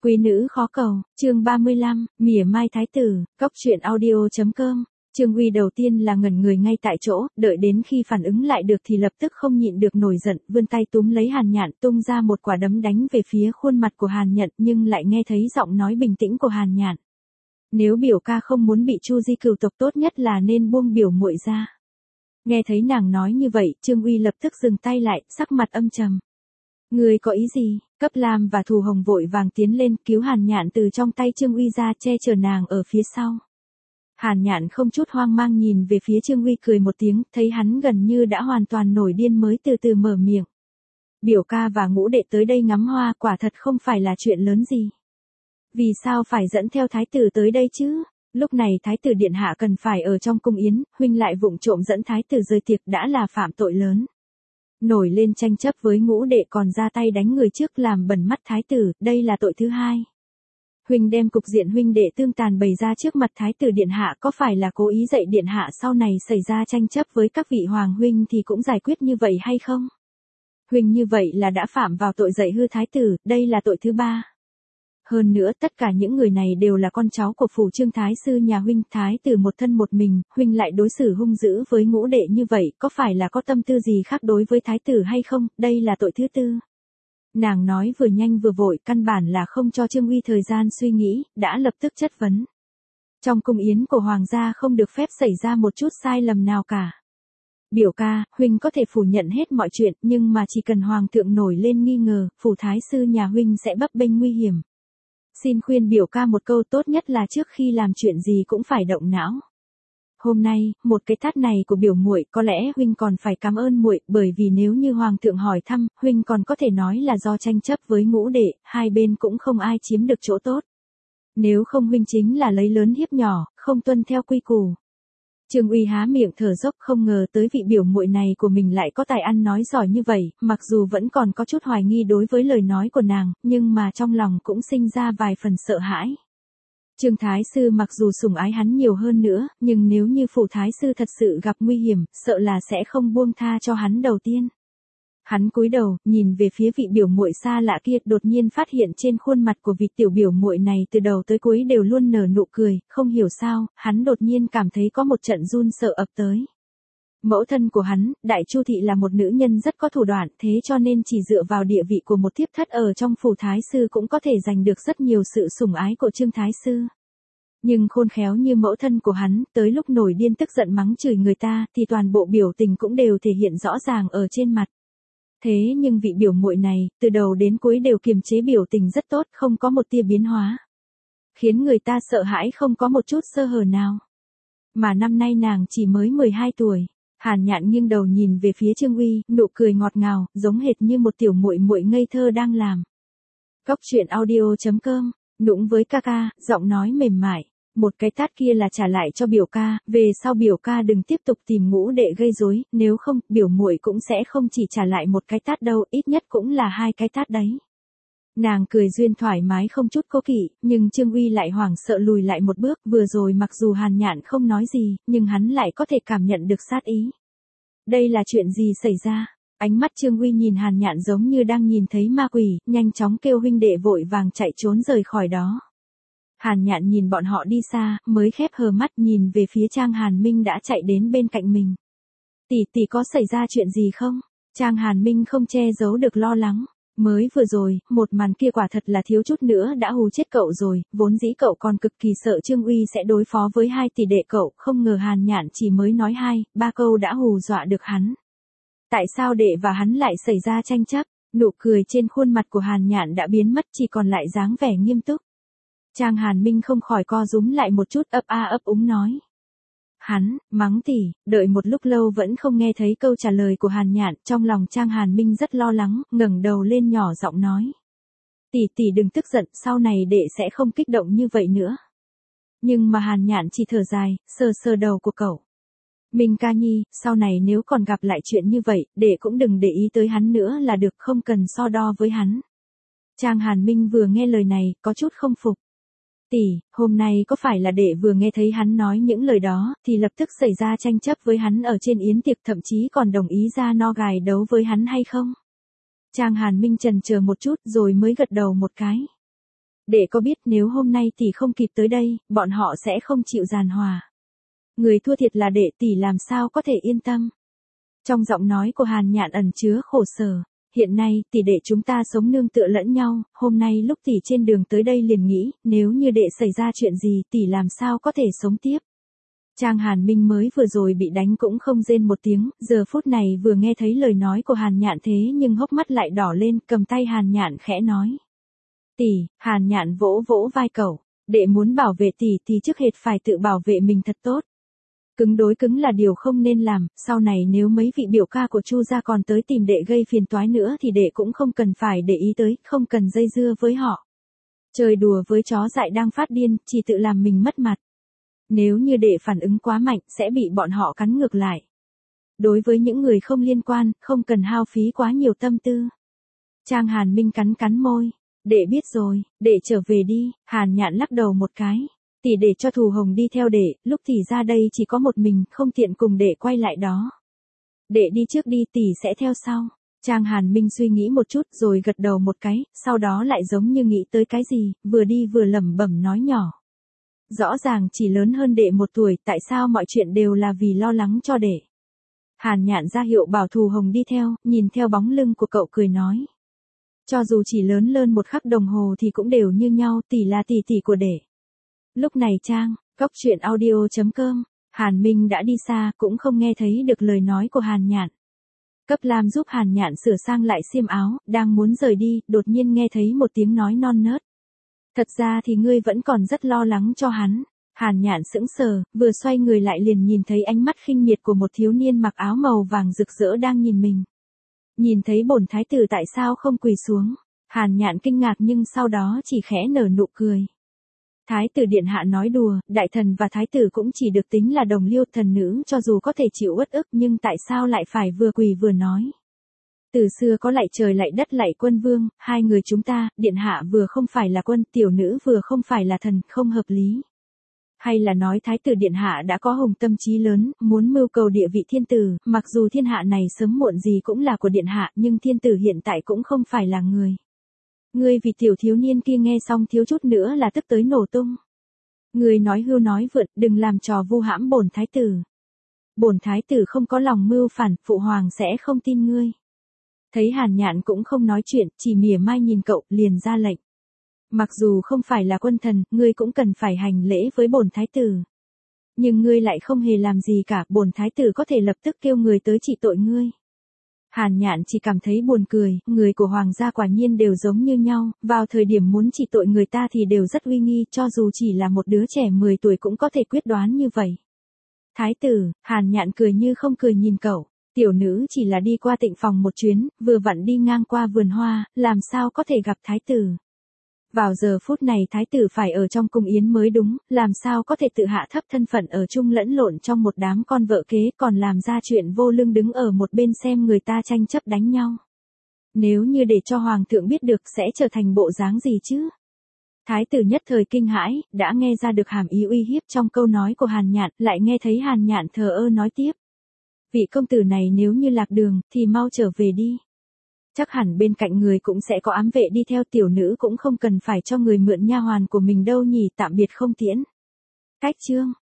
Quý nữ khó cầu, chương 35, mỉa mai thái tử, cóc truyện audio.com. Trương Uy đầu tiên là ngẩn người ngay tại chỗ, đợi đến khi phản ứng lại được thì lập tức không nhịn được nổi giận, vươn tay túm lấy Hàn Nhạn tung ra một quả đấm đánh về phía khuôn mặt của Hàn Nhạn, nhưng lại nghe thấy giọng nói bình tĩnh của Hàn Nhạn. Nếu biểu ca không muốn bị Chu Di cửu tộc tốt nhất là nên buông biểu muội ra. Nghe thấy nàng nói như vậy, Trương Uy lập tức dừng tay lại, sắc mặt âm trầm. Ngươi có ý gì? Cấp Lam và Thù Hồng vội vàng tiến lên cứu Hàn Nhạn từ trong tay Trương Uy ra, che chở nàng ở phía sau. Hàn Nhạn không chút hoang mang nhìn về phía Trương Uy, cười một tiếng, thấy hắn gần như đã hoàn toàn nổi điên mới từ từ mở miệng. Biểu ca và ngũ đệ tới đây ngắm hoa quả thật không phải là chuyện lớn gì. Vì sao phải dẫn theo thái tử tới đây chứ? Lúc này thái tử điện hạ cần phải ở trong cung yến, huynh lại vụng trộm dẫn thái tử rời tiệc đã là phạm tội lớn. Nổi lên tranh chấp với ngũ đệ còn ra tay đánh người trước làm bẩn mắt thái tử, đây là tội thứ hai. Huynh đem cục diện huynh đệ tương tàn bày ra trước mặt thái tử điện hạ, có phải là cố ý dạy điện hạ sau này xảy ra tranh chấp với các vị hoàng huynh thì cũng giải quyết như vậy hay không? Huynh như vậy là đã phạm vào tội dạy hư thái tử, đây là tội thứ ba. Hơn nữa tất cả những người này đều là con cháu của phủ Trương thái sư nhà huynh, thái tử một thân một mình, huynh lại đối xử hung dữ với ngũ đệ như vậy, có phải là có tâm tư gì khác đối với thái tử hay không, đây là tội thứ tư. Nàng nói vừa nhanh vừa vội, căn bản là không cho Trương Uy thời gian suy nghĩ, đã lập tức chất vấn. Trong cung yến của hoàng gia không được phép xảy ra một chút sai lầm nào cả. Biểu ca, huynh có thể phủ nhận hết mọi chuyện, nhưng mà chỉ cần hoàng thượng nổi lên nghi ngờ, phủ thái sư nhà huynh sẽ bấp bênh nguy hiểm. Xin khuyên biểu ca một câu, tốt nhất là trước khi làm chuyện gì cũng phải động não. Hôm nay, một cái tát này của biểu muội, có lẽ huynh còn phải cảm ơn muội, bởi vì nếu như hoàng thượng hỏi thăm, huynh còn có thể nói là do tranh chấp với ngũ đệ, hai bên cũng không ai chiếm được chỗ tốt. Nếu không huynh chính là lấy lớn hiếp nhỏ, không tuân theo quy củ. Trương Uy há miệng thở dốc, không ngờ tới vị biểu muội này của mình lại có tài ăn nói giỏi như vậy, mặc dù vẫn còn có chút hoài nghi đối với lời nói của nàng, nhưng mà trong lòng cũng sinh ra vài phần sợ hãi. Trương thái sư mặc dù sủng ái hắn nhiều hơn nữa, nhưng nếu như phủ thái sư thật sự gặp nguy hiểm, sợ là sẽ không buông tha cho hắn đầu tiên. Hắn cúi đầu, nhìn về phía vị biểu muội xa lạ kia, đột nhiên phát hiện trên khuôn mặt của vị tiểu biểu muội này từ đầu tới cuối đều luôn nở nụ cười, không hiểu sao, hắn đột nhiên cảm thấy có một trận run sợ ập tới. Mẫu thân của hắn, Đại Chu Thị là một nữ nhân rất có thủ đoạn, thế cho nên chỉ dựa vào địa vị của một thiếp thất ở trong phủ thái sư cũng có thể giành được rất nhiều sự sủng ái của Trương thái sư. Nhưng khôn khéo như mẫu thân của hắn, tới lúc nổi điên tức giận mắng chửi người ta, thì toàn bộ biểu tình cũng đều thể hiện rõ ràng ở trên mặt. Thế nhưng vị biểu muội này, từ đầu đến cuối đều kiềm chế biểu tình rất tốt, không có một tia biến hóa. Khiến người ta sợ hãi không có một chút sơ hở nào. Mà năm nay nàng chỉ mới 12 tuổi. Hàn Nhạn nghiêng đầu nhìn về phía Trương Uy, nụ cười ngọt ngào, giống hệt như một tiểu muội muội ngây thơ đang làm. Cóc truyện audio.com, nũng với ca ca, giọng nói mềm mại. Một cái tát kia là trả lại cho biểu ca, về sau biểu ca đừng tiếp tục tìm ngũ đệ gây rối, nếu không, biểu muội cũng sẽ không chỉ trả lại một cái tát đâu, ít nhất cũng là hai cái tát đấy. Nàng cười duyên thoải mái không chút cố kỵ, nhưng Trương Uy lại hoảng sợ lùi lại một bước, vừa rồi mặc dù Hàn Nhạn không nói gì, nhưng hắn lại có thể cảm nhận được sát ý. Đây là chuyện gì xảy ra? Ánh mắt Trương Uy nhìn Hàn Nhạn giống như đang nhìn thấy ma quỷ, nhanh chóng kêu huynh đệ vội vàng chạy trốn rời khỏi đó. Hàn Nhạn nhìn bọn họ đi xa, mới khép hờ mắt nhìn về phía Trang Hàn Minh đã chạy đến bên cạnh mình. Tỷ có xảy ra chuyện gì không? Trang Hàn Minh không che giấu được lo lắng. Mới vừa rồi, một màn kia quả thật là thiếu chút nữa đã hù chết cậu rồi, vốn dĩ cậu còn cực kỳ sợ Trương Uy sẽ đối phó với hai tỷ đệ cậu, không ngờ Hàn Nhạn chỉ mới nói 2-3 câu đã hù dọa được hắn. Tại sao đệ và hắn lại xảy ra tranh chấp? Nụ cười trên khuôn mặt của Hàn Nhạn đã biến mất, chỉ còn lại dáng vẻ nghiêm túc. Trang Hàn Minh không khỏi co rúm lại một chút, ấp a ấp úng nói. Hắn, mắng tỷ, đợi một lúc lâu vẫn không nghe thấy câu trả lời của Hàn Nhạn, trong lòng Trang Hàn Minh rất lo lắng, ngẩng đầu lên nhỏ giọng nói. Tỷ đừng tức giận, sau này đệ sẽ không kích động như vậy nữa. Nhưng mà Hàn Nhạn chỉ thở dài, sờ sờ đầu của cậu. Minh ca nhi, sau này nếu còn gặp lại chuyện như vậy, đệ cũng đừng để ý tới hắn nữa là được, không cần so đo với hắn. Trang Hàn Minh vừa nghe lời này, có chút không phục. Tỷ, hôm nay có phải là đệ vừa nghe thấy hắn nói những lời đó, thì lập tức xảy ra tranh chấp với hắn ở trên yến tiệc, thậm chí còn đồng ý ra no gài đấu với hắn hay không? Trang Hàn Minh chần chờ một chút rồi mới gật đầu một cái. Đệ có biết nếu hôm nay tỷ không kịp tới đây, bọn họ sẽ không chịu giàn hòa. Người thua thiệt là đệ, tỷ làm sao có thể yên tâm. Trong giọng nói của Hàn Nhạn ẩn chứa khổ sở. Hiện nay, tỷ đệ chúng ta sống nương tựa lẫn nhau, hôm nay lúc tỷ trên đường tới đây liền nghĩ, nếu như đệ xảy ra chuyện gì, tỷ làm sao có thể sống tiếp. Trang Hàn Minh mới vừa rồi bị đánh cũng không rên một tiếng, giờ phút này vừa nghe thấy lời nói của Hàn Nhạn thế nhưng hốc mắt lại đỏ lên, cầm tay Hàn Nhạn khẽ nói. Tỷ, Hàn Nhạn vỗ vỗ vai cậu, đệ muốn bảo vệ tỷ thì trước hết phải tự bảo vệ mình thật tốt. Cứng đối cứng là điều không nên làm, sau này nếu mấy vị biểu ca của Chu gia còn tới tìm đệ gây phiền toái nữa thì đệ cũng không cần phải để ý tới, không cần dây dưa với họ. Chơi đùa với chó dại đang phát điên, chỉ tự làm mình mất mặt. Nếu như đệ phản ứng quá mạnh, sẽ bị bọn họ cắn ngược lại. Đối với những người không liên quan, không cần hao phí quá nhiều tâm tư. Trang Hàn Minh cắn cắn môi. Đệ biết rồi, đệ trở về đi. Hàn Nhạn lắc đầu một cái. Tỷ để cho Thù Hồng đi theo đệ, lúc tỷ ra đây chỉ có một mình, không tiện cùng đệ quay lại đó. Đệ đi trước đi, tỷ sẽ theo sau. Trang Hàn Minh suy nghĩ một chút rồi gật đầu một cái, sau đó lại giống như nghĩ tới cái gì, vừa đi vừa lẩm bẩm nói nhỏ. Rõ ràng chỉ lớn hơn đệ 1 tuổi, tại sao mọi chuyện đều là vì lo lắng cho đệ. Hàn Nhạn ra hiệu bảo Thù Hồng đi theo, nhìn theo bóng lưng của cậu cười nói. Cho dù chỉ lớn lên 1 khắc đồng hồ thì cũng đều như nhau, tỷ là tỷ tỷ của đệ. Lúc này Trang, Cóc Truyện Audio.com, Hàn Minh đã đi xa, cũng không nghe thấy được lời nói của Hàn Nhạn. Cấp Lam giúp Hàn Nhạn sửa sang lại xiêm áo, đang muốn rời đi, đột nhiên nghe thấy một tiếng nói non nớt. Thật ra thì ngươi vẫn còn rất lo lắng cho hắn. Hàn Nhạn sững sờ, vừa xoay người lại liền nhìn thấy ánh mắt khinh miệt của một thiếu niên mặc áo màu vàng rực rỡ đang nhìn mình. Nhìn thấy bổn thái tử tại sao không quỳ xuống. Hàn Nhạn kinh ngạc nhưng sau đó chỉ khẽ nở nụ cười. Thái tử điện hạ nói đùa, đại thần và thái tử cũng chỉ được tính là đồng liêu, thần nữ cho dù có thể chịu uất ức nhưng tại sao lại phải vừa quỳ vừa nói. Từ xưa có lạy trời lạy đất lạy quân vương, hai người chúng ta, điện hạ vừa không phải là quân, tiểu nữ vừa không phải là thần, không hợp lý. Hay là nói thái tử điện hạ đã có hùng tâm trí lớn, muốn mưu cầu địa vị thiên tử, mặc dù thiên hạ này sớm muộn gì cũng là của điện hạ, nhưng thiên tử hiện tại cũng không phải là người. Ngươi vì tiểu thiếu niên kia nghe xong thiếu chút nữa là tức tới nổ tung. Ngươi nói hưu nói vượt, đừng làm trò vu hãm bổn thái tử. Bổn thái tử không có lòng mưu phản, phụ hoàng sẽ không tin ngươi. Thấy Hàn Nhạn cũng không nói chuyện, chỉ mỉa mai nhìn cậu, liền ra lệnh. Mặc dù không phải là quân thần, ngươi cũng cần phải hành lễ với bổn thái tử. Nhưng ngươi lại không hề làm gì cả, bổn thái tử có thể lập tức kêu người tới trị tội ngươi. Hàn Nhạn chỉ cảm thấy buồn cười, người của hoàng gia quả nhiên đều giống như nhau, vào thời điểm muốn trị tội người ta thì đều rất uy nghi, cho dù chỉ là một đứa trẻ 10 tuổi cũng có thể quyết đoán như vậy. Thái tử, Hàn Nhạn cười như không cười nhìn cậu, tiểu nữ chỉ là đi qua Tịnh phòng một chuyến, vừa vặn đi ngang qua vườn hoa, làm sao có thể gặp thái tử. Vào giờ phút này thái tử phải ở trong cung yến mới đúng, làm sao có thể tự hạ thấp thân phận ở chung lẫn lộn trong một đám con vợ kế, còn làm ra chuyện vô lương đứng ở một bên xem người ta tranh chấp đánh nhau. Nếu như để cho hoàng thượng biết được sẽ trở thành bộ dáng gì chứ? Thái tử nhất thời kinh hãi, đã nghe ra được hàm ý uy hiếp trong câu nói của Hàn Nhạn, lại nghe thấy Hàn Nhạn thờ ơ nói tiếp. Vị công tử này nếu như lạc đường, thì mau trở về đi. Chắc hẳn bên cạnh người cũng sẽ có ám vệ đi theo, tiểu nữ cũng không cần phải cho người mượn nha hoàn của mình đâu nhỉ, tạm biệt không tiễn. Cách chương.